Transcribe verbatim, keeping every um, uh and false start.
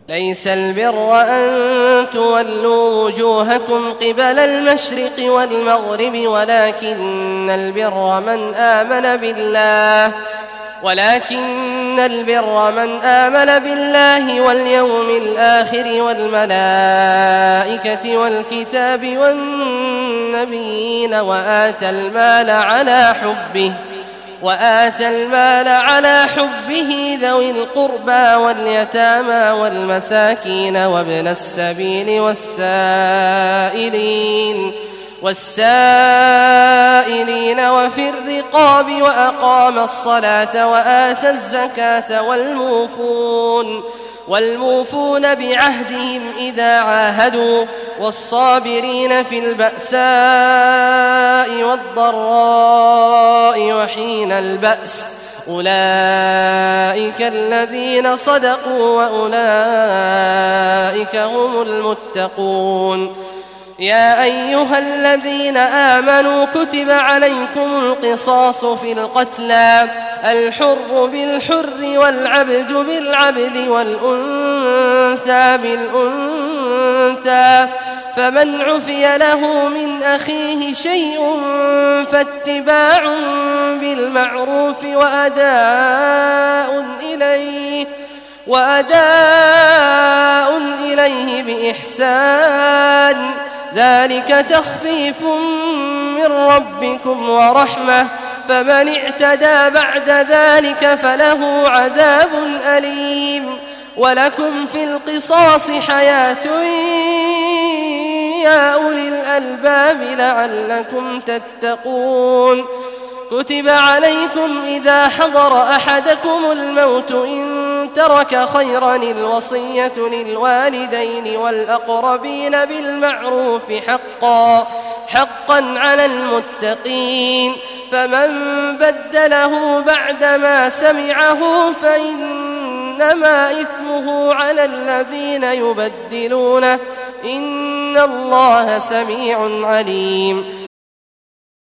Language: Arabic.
ليس البر أن تولوا وجوهكم قبل المشرق والمغرب ولكن البر من آمن بالله ولكن البر من آمن بالله واليوم الآخر والملائكة والكتاب والنبيين وآتى المال على حبه وآتى المال على حبه ذوي القربى واليتامى والمساكين وابن السبيل والسائلين والسائلين وفي الرقاب وأقام الصلاة وآتى الزكاة والموفون والموفون بعهدهم إذا عاهدوا والصابرين في البأساء والضراء وحين البأس أولئك الذين صدقوا وأولئك هم المتقون. يا أيها الذين آمنوا كتب عليكم القصاص في القتلى الحر بالحر والعبد بالعبد والأنثى بالأنثى فمن عفي له من أخيه شيء فاتباع بالمعروف وأداء إليه وأداء إليه بإحسان ذلك تخفيف من ربكم ورحمة فمن اعتدى بعد ذلك فله عذاب أليم. ولكم في القصاص حياة يا أولي الألباب لعلكم تتقون. كتب عليكم إذا حضر أحدكم الموت إن ترك خيرا الوصية للوالدين والأقربين بالمعروف حقا حقا على المتقين فمن بدله بعدما سمعه فإنما إثمه على الذين يبدلونه إن الله سميع عليم.